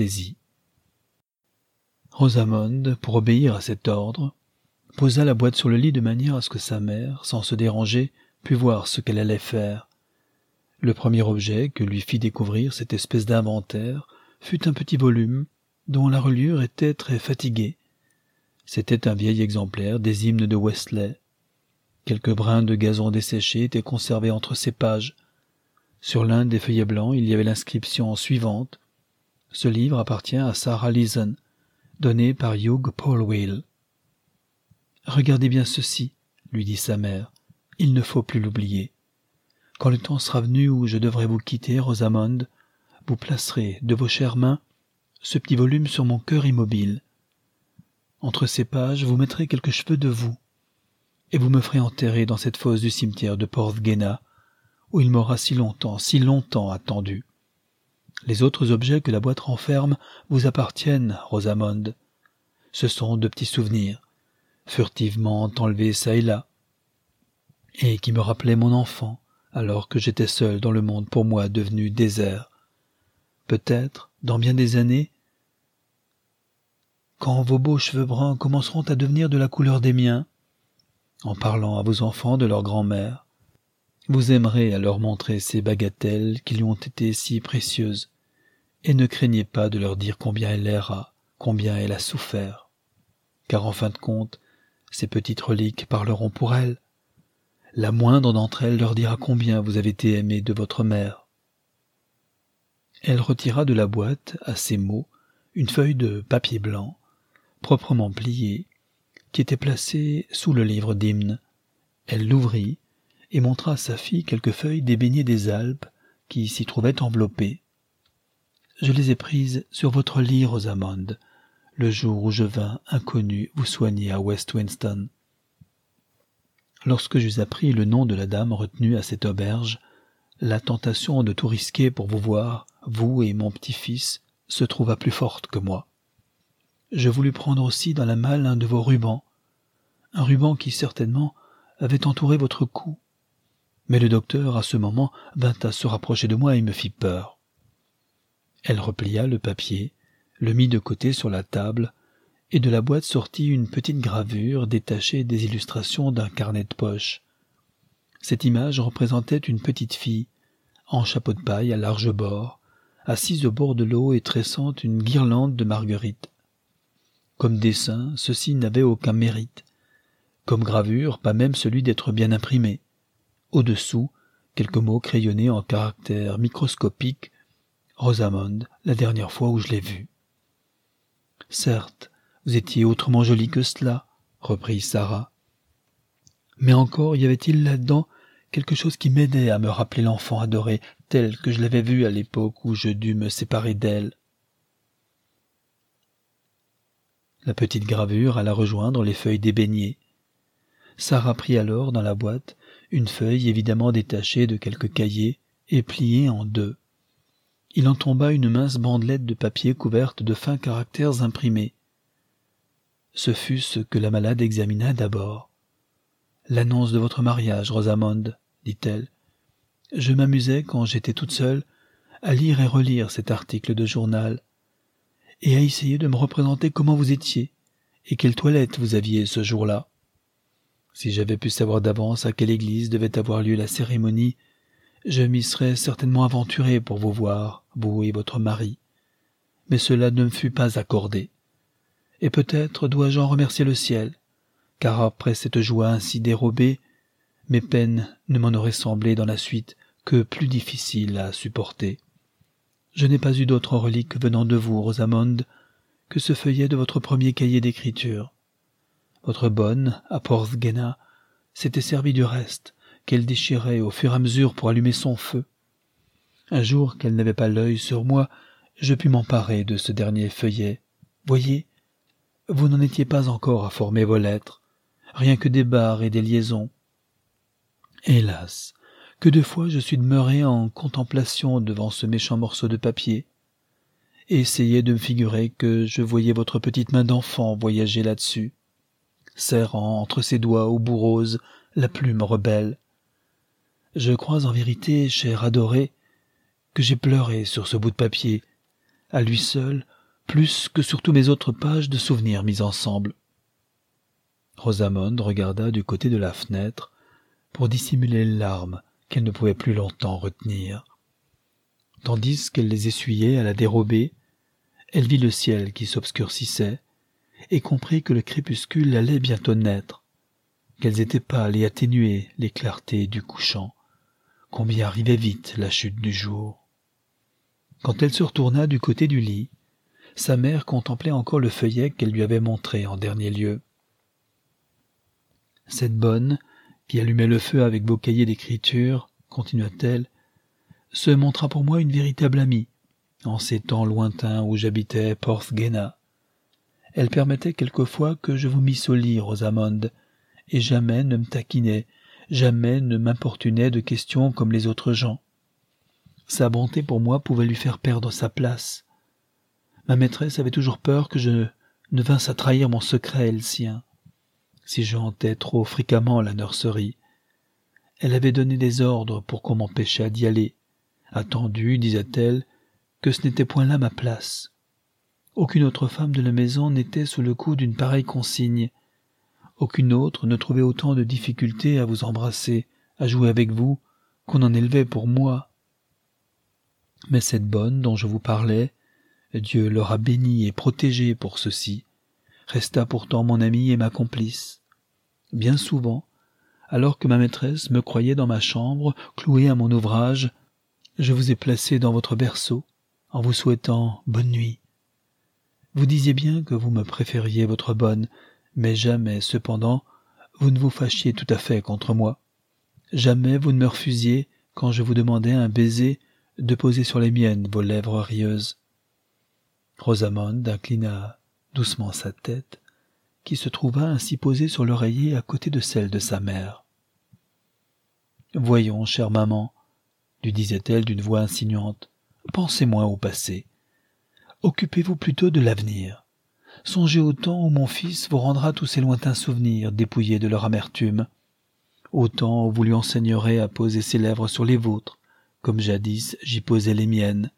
Rosamond, pour obéir à cet ordre, posa la boîte sur le lit de manière à ce que sa mère, sans se déranger, pût voir ce qu'elle allait faire. Le premier objet que lui fit découvrir cette espèce d'inventaire fut un petit volume dont la reliure était très fatiguée. C'était un vieil exemplaire des hymnes de Wesley. Quelques brins de gazon desséchés étaient conservés entre ces pages. Sur l'un des feuillets blancs, il y avait l'inscription suivante. « Ce livre appartient à Sarah Leeson, donné par Hugh Polwell. »« Regardez bien ceci, » lui dit sa mère. « Il ne faut plus l'oublier. Quand le temps sera venu où je devrai vous quitter, Rosamond, vous placerez de vos chères mains ce petit volume sur mon cœur immobile. Entre ces pages, vous mettrez quelques cheveux de vous, et vous me ferez enterrer dans cette fosse du cimetière de Porthgenna, où il m'aura si longtemps attendu. Les autres objets que la boîte renferme vous appartiennent, Rosamond. Ce sont de petits souvenirs, furtivement enlevés çà et là, et qui me rappelaient mon enfant, alors que j'étais seul dans le monde pour moi devenu désert. Peut-être, dans bien des années, quand vos beaux cheveux bruns commenceront à devenir de la couleur des miens, en parlant à vos enfants de leur grand-mère, Vous aimerez à leur montrer ces bagatelles qui lui ont été si précieuses, et ne craignez pas de leur dire combien elle l'aira, combien elle a souffert. Car en fin de compte, ces petites reliques parleront pour elle. La moindre d'entre elles leur dira combien vous avez été aimé de votre mère. Elle retira de la boîte, à ces mots, une feuille de papier blanc, proprement pliée, qui était placée sous le livre d'hymne. Elle l'ouvrit et montra à sa fille quelques feuilles d'ébénier des Alpes qui s'y trouvaient enveloppées. « Je les ai prises sur votre lit, Rosamond, le jour où je vins, inconnu, vous soigner à West Winston. Lorsque j'eus appris le nom de la dame retenue à cette auberge, la tentation de tout risquer pour vous voir, vous et mon petit-fils, se trouva plus forte que moi. Je voulus prendre aussi dans la malle un de vos rubans, un ruban qui, certainement, avait entouré votre cou. Mais le docteur, à ce moment, vint à se rapprocher de moi et me fit peur. » Elle replia le papier, le mit de côté sur la table, et de la boîte sortit une petite gravure détachée des illustrations d'un carnet de poche. Cette image représentait une petite fille, en chapeau de paille à large bord, assise au bord de l'eau et tressant une guirlande de marguerites. Comme dessin, ceci n'avait aucun mérite. Comme gravure, pas même celui d'être bien imprimé. Au-dessous, quelques mots crayonnés en caractères microscopiques. « Rosamond, la dernière fois où je l'ai vue. »« Certes, vous étiez autrement jolie que cela, » reprit Sarah. « Mais encore y avait-il là-dedans quelque chose qui m'aidait à me rappeler l'enfant adoré tel que je l'avais vu à l'époque où je dus me séparer d'elle. » La petite gravure alla rejoindre les feuilles d'ébénier. Sarah prit alors dans la boîte une feuille évidemment détachée de quelques cahiers et pliée en deux. Il en tomba une mince bandelette de papier couverte de fins caractères imprimés. Ce fut ce que la malade examina d'abord. « L'annonce de votre mariage, Rosamond, dit-elle. Je m'amusais, quand j'étais toute seule, à lire et relire cet article de journal, et à essayer de me représenter comment vous étiez, et quelle toilette vous aviez ce jour-là. Si j'avais pu savoir d'avance à quelle église devait avoir lieu la cérémonie, je m'y serais certainement aventuré pour vous voir, vous et votre mari. Mais cela ne me fut pas accordé. Et peut-être dois-je en remercier le ciel, car après cette joie ainsi dérobée, mes peines ne m'en auraient semblé dans la suite que plus difficiles à supporter. Je n'ai pas eu d'autre relique venant de vous, Rosamond, que ce feuillet de votre premier cahier d'écriture. Votre bonne, à Porthgenna, s'était servie du reste, qu'elle déchirait au fur et à mesure pour allumer son feu. Un jour qu'elle n'avait pas l'œil sur moi, je pus m'emparer de ce dernier feuillet. Voyez, vous n'en étiez pas encore à former vos lettres, rien que des barres et des liaisons. Hélas, que de fois je suis demeuré en contemplation devant ce méchant morceau de papier, et essayais de me figurer que je voyais votre petite main d'enfant voyager là-dessus, serrant entre ses doigts au bout rose la plume rebelle. Je crois en vérité, chère adorée, que j'ai pleuré sur ce bout de papier, à lui seul, plus que sur tous mes autres pages de souvenirs mis ensemble. Rosamond regarda du côté de la fenêtre pour dissimuler les larmes qu'elle ne pouvait plus longtemps retenir. Tandis qu'elle les essuyait à la dérobée, elle vit le ciel qui s'obscurcissait et comprit que le crépuscule allait bientôt naître, qu'elles étaient pâles et atténuées les clartés du couchant, combien arrivait vite la chute du jour. Quand elle se retourna du côté du lit, sa mère contemplait encore le feuillet qu'elle lui avait montré en dernier lieu. « Cette bonne, qui allumait le feu avec vos cahiers d'écriture, continua-t-elle, se montra pour moi une véritable amie, en ces temps lointains où j'habitais Porthgenna. Elle permettait quelquefois que je vous misse au lit, Rosamond, et jamais ne me taquinait, jamais ne m'importunait de questions comme les autres gens. Sa bonté pour moi pouvait lui faire perdre sa place. Ma maîtresse avait toujours peur que je ne vinsse à trahir mon secret et le sien, si je hantais trop fréquemment la nurserie. Elle avait donné des ordres pour qu'on m'empêchât d'y aller, attendu, disait-elle, que ce n'était point là ma place. Aucune autre femme de la maison n'était sous le coup d'une pareille consigne. Aucune autre ne trouvait autant de difficultés à vous embrasser, à jouer avec vous, qu'on en élevait pour moi. Mais cette bonne dont je vous parlais, Dieu l'aura bénie et protégée pour ceci, resta pourtant mon amie et ma complice. Bien souvent, alors que ma maîtresse me croyait dans ma chambre, clouée à mon ouvrage, je vous ai placé dans votre berceau, en vous souhaitant bonne nuit. Vous disiez bien que vous me préfériez votre bonne, mais jamais, cependant, vous ne vous fâchiez tout à fait contre moi. Jamais vous ne me refusiez, quand je vous demandais un baiser, de poser sur les miennes vos lèvres rieuses. Rosamond inclina doucement sa tête, qui se trouva ainsi posée sur l'oreiller à côté de celle de sa mère. « Voyons, chère maman, » lui disait-elle d'une voix insinuante, « pensez moins au passé. Occupez-vous plutôt de l'avenir. Songez au temps où mon fils vous rendra tous ces lointains souvenirs dépouillés de leur amertume, au temps où vous lui enseignerez à poser ses lèvres sur les vôtres, comme jadis j'y posais les miennes.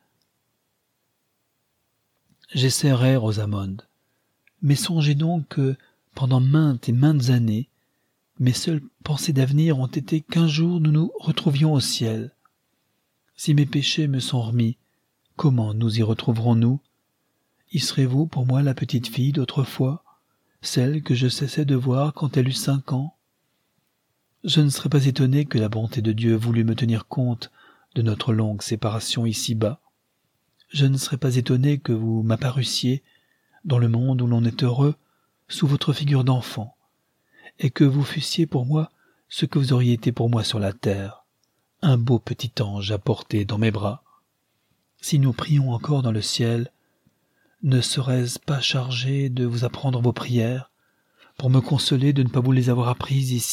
J'essaierai, Rosamond, mais songez donc que, pendant maintes et maintes années, mes seules pensées d'avenir ont été qu'un jour nous nous retrouvions au ciel. Si mes péchés me sont remis, comment nous y retrouverons-nous? Y serez-vous pour moi la petite fille d'autrefois, celle que je cessais de voir quand elle eut 5 ans? Je ne serais pas étonné que la bonté de Dieu voulût me tenir compte de notre longue séparation ici-bas. Je ne serais pas étonné que vous m'apparussiez, dans le monde où l'on est heureux, sous votre figure d'enfant, et que vous fussiez pour moi ce que vous auriez été pour moi sur la terre, un beau petit ange à porter dans mes bras. Si nous prions encore dans le ciel, ne serais-je pas chargé de vous apprendre vos prières, pour me consoler de ne pas vous les avoir apprises ici? »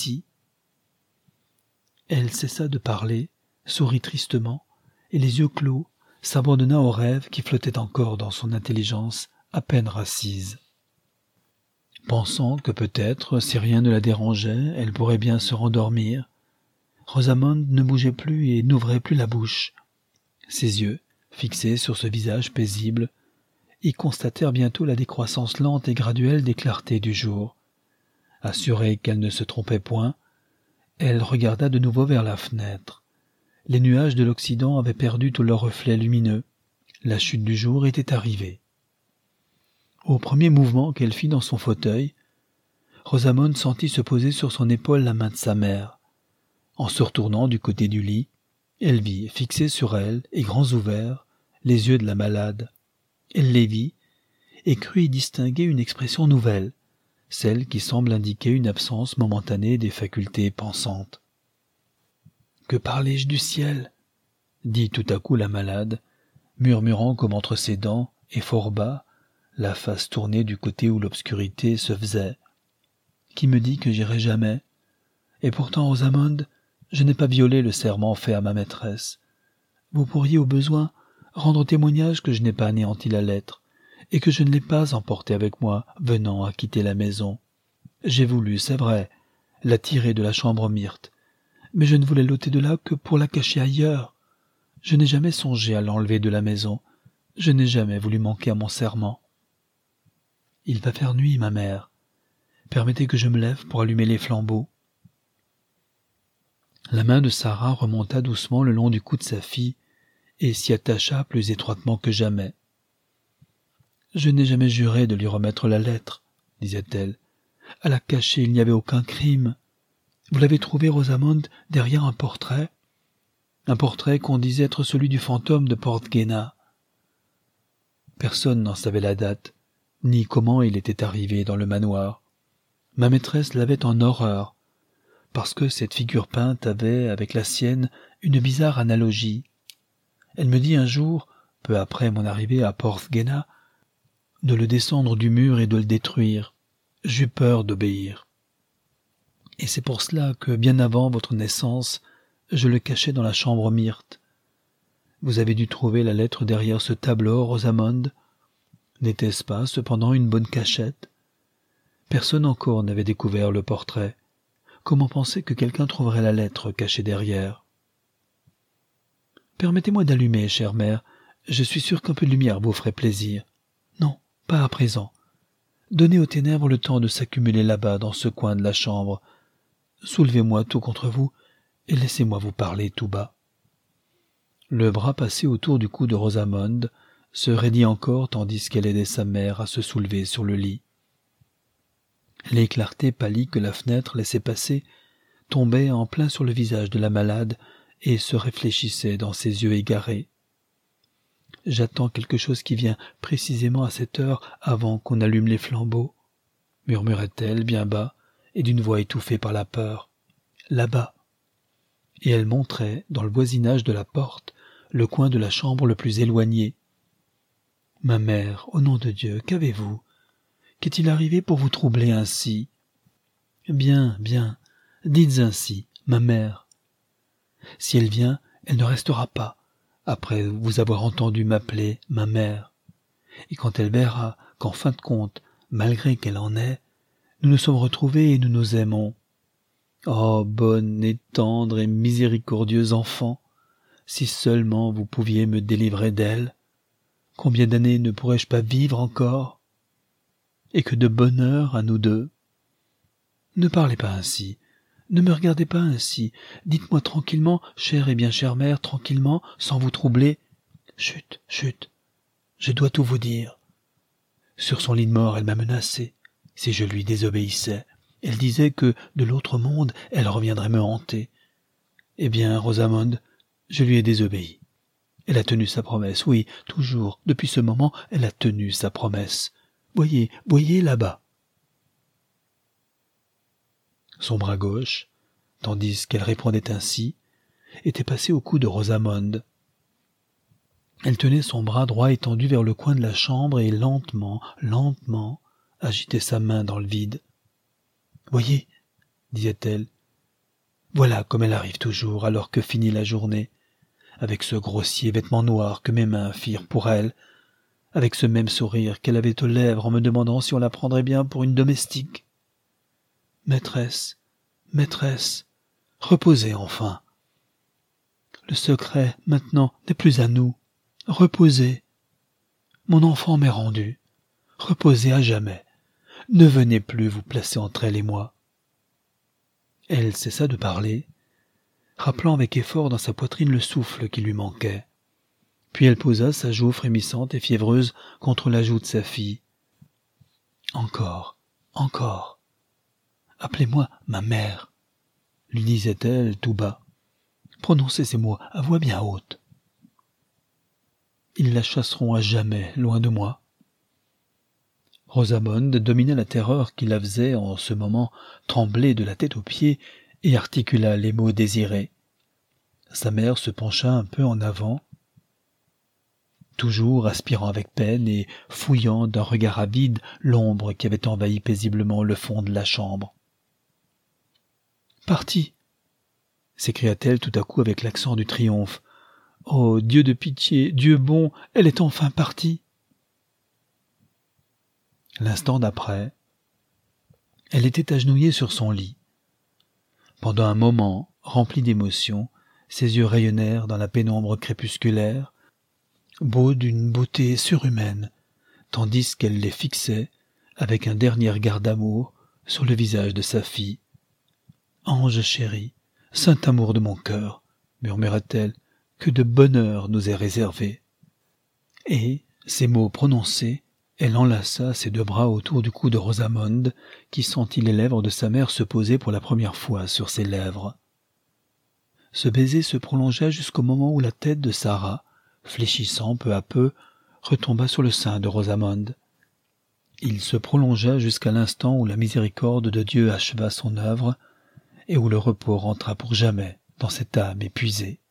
Elle cessa de parler, sourit tristement, et les yeux clos, s'abandonna aux rêves qui flottaient encore dans son intelligence à peine rassise. Pensant que peut-être, si rien ne la dérangeait, elle pourrait bien se rendormir, Rosamond ne bougeait plus et n'ouvrait plus la bouche. Ses yeux, fixés sur ce visage paisible, y constatèrent bientôt la décroissance lente et graduelle des clartés du jour. Assurée qu'elle ne se trompait point, elle regarda de nouveau vers la fenêtre. Les nuages de l'Occident avaient perdu tous leurs reflets lumineux. La chute du jour était arrivée. Au premier mouvement qu'elle fit dans son fauteuil, Rosamond sentit se poser sur son épaule la main de sa mère. En se retournant du côté du lit, elle vit, fixés sur elle et grands ouverts, les yeux de la malade. Elle les vit et crut y distinguer une expression nouvelle, celle qui semble indiquer une absence momentanée des facultés pensantes. « Que parlé-je du ciel ?» dit tout à coup la malade, murmurant comme entre ses dents, et fort bas, la face tournée du côté où l'obscurité se faisait. « Qui me dit que j'irai jamais? Et pourtant, Rosamond, je n'ai pas violé le serment fait à ma maîtresse. Vous pourriez, au besoin, rendre témoignage que je n'ai pas anéanti la lettre, et que je ne l'ai pas emportée avec moi, venant à quitter la maison. J'ai voulu, c'est vrai, la tirer de la chambre myrte, mais je ne voulais l'ôter de là que pour la cacher ailleurs. Je n'ai jamais songé à l'enlever de la maison. Je n'ai jamais voulu manquer à mon serment. Il va faire nuit, ma mère. Permettez que je me lève pour allumer les flambeaux. » La main de Sarah remonta doucement le long du cou de sa fille et s'y attacha plus étroitement que jamais. « Je n'ai jamais juré de lui remettre la lettre, » disait-elle. « À la cacher, il n'y avait aucun crime. Vous l'avez trouvé, Rosamond, derrière un portrait qu'on disait être celui du fantôme de Porthgenna. » Personne n'en savait la date, ni comment il était arrivé dans le manoir. Ma maîtresse l'avait en horreur, parce que cette figure peinte avait, avec la sienne, une bizarre analogie. Elle me dit un jour, peu après mon arrivée à Porthgenna, de le descendre du mur et de le détruire. J'eus peur d'obéir. Et c'est pour cela que, bien avant votre naissance, je le cachais dans la chambre myrte. Vous avez dû trouver la lettre derrière ce tableau, Rosamond. N'était-ce pas, cependant, une bonne cachette? Personne encore n'avait découvert le portrait. Comment penser que quelqu'un trouverait la lettre cachée derrière? Permettez-moi d'allumer, chère mère. Je suis sûr qu'un peu de lumière vous ferait plaisir. Non, pas à présent. Donnez aux ténèbres le temps de s'accumuler là-bas, dans ce coin de la chambre. Soulevez-moi tout contre vous, et laissez-moi vous parler tout bas. » Le bras passé autour du cou de Rosamond se raidit encore tandis qu'elle aidait sa mère à se soulever sur le lit. Les clartés pâlies que la fenêtre laissait passer tombaient en plein sur le visage de la malade et se réfléchissaient dans ses yeux égarés. « J'attends quelque chose qui vient précisément à cette heure avant qu'on allume les flambeaux, » murmurait-elle bien bas et d'une voix étouffée par la peur. « Là-bas. » Et elle montrait, dans le voisinage de la porte, le coin de la chambre le plus éloigné. « Ma mère, au nom de Dieu, qu'avez-vous? Qu'est-il arrivé pour vous troubler ainsi? »« Bien, bien, dites ainsi, ma mère. Si elle vient, elle ne restera pas, après vous avoir entendu m'appeler ma mère. Et quand elle verra qu'en fin de compte, malgré qu'elle en est, nous nous sommes retrouvés et nous nous aimons. Oh, bonne et tendre et miséricordieuse enfant, si seulement vous pouviez me délivrer d'elle, combien d'années ne pourrais-je pas vivre encore? Et que de bonheur à nous deux. Ne parlez pas ainsi, ne me regardez pas ainsi, dites-moi tranquillement, chère et bien chère mère, tranquillement, sans vous troubler. Chut, chut, je dois tout vous dire. Sur son lit de mort, elle m'a menacé, si je lui désobéissais. Elle disait que, de l'autre monde, elle reviendrait me hanter. Eh bien, Rosamond, je lui ai désobéi. Elle a tenu sa promesse, oui, toujours, depuis ce moment, elle a tenu sa promesse. Voyez, voyez là-bas. » Son bras gauche, tandis qu'elle répondait ainsi, était passé au cou de Rosamond. Elle tenait son bras droit étendu vers le coin de la chambre et lentement, lentement, agitait sa main dans le vide. « Voyez, » disait-elle, « voilà comme elle arrive toujours alors que finit la journée, avec ce grossier vêtement noir que mes mains firent pour elle, avec ce même sourire qu'elle avait aux lèvres en me demandant si on la prendrait bien pour une domestique. Maîtresse, maîtresse, reposez enfin. Le secret, maintenant, n'est plus à nous. Reposez. Mon enfant m'est rendu. Reposez à jamais. Ne venez plus vous placer entre elle et moi. » Elle cessa de parler, rappelant avec effort dans sa poitrine le souffle qui lui manquait. Puis elle posa sa joue frémissante et fiévreuse contre la joue de sa fille. « Encore, encore. Appelez-moi ma mère, » lui disait-elle tout bas. « Prononcez ces mots à voix bien haute. Ils la chasseront à jamais loin de moi. » Rosamond domina la terreur qui la faisait en ce moment trembler de la tête aux pieds et articula les mots désirés. Sa mère se pencha un peu en avant, toujours aspirant avec peine et fouillant d'un regard avide l'ombre qui avait envahi paisiblement le fond de la chambre. « Partie !» s'écria-t-elle tout à coup avec l'accent du triomphe. « Oh, Dieu de pitié, Dieu bon, elle est enfin partie !» L'instant d'après, elle était agenouillée sur son lit. Pendant un moment, rempli d'émotion, ses yeux rayonnèrent dans la pénombre crépusculaire, beaux d'une beauté surhumaine, tandis qu'elle les fixait, avec un dernier regard d'amour, sur le visage de sa fille. « Ange chéri, saint amour de mon cœur, » murmura-t-elle, « que de bonheur nous est réservé. » Et, ces mots prononcés, elle enlaça ses deux bras autour du cou de Rosamond, qui sentit les lèvres de sa mère se poser pour la première fois sur ses lèvres. Ce baiser se prolongea jusqu'au moment où la tête de Sarah, fléchissant peu à peu, retomba sur le sein de Rosamond. Il se prolongea jusqu'à l'instant où la miséricorde de Dieu acheva son œuvre et où le repos rentra pour jamais dans cette âme épuisée.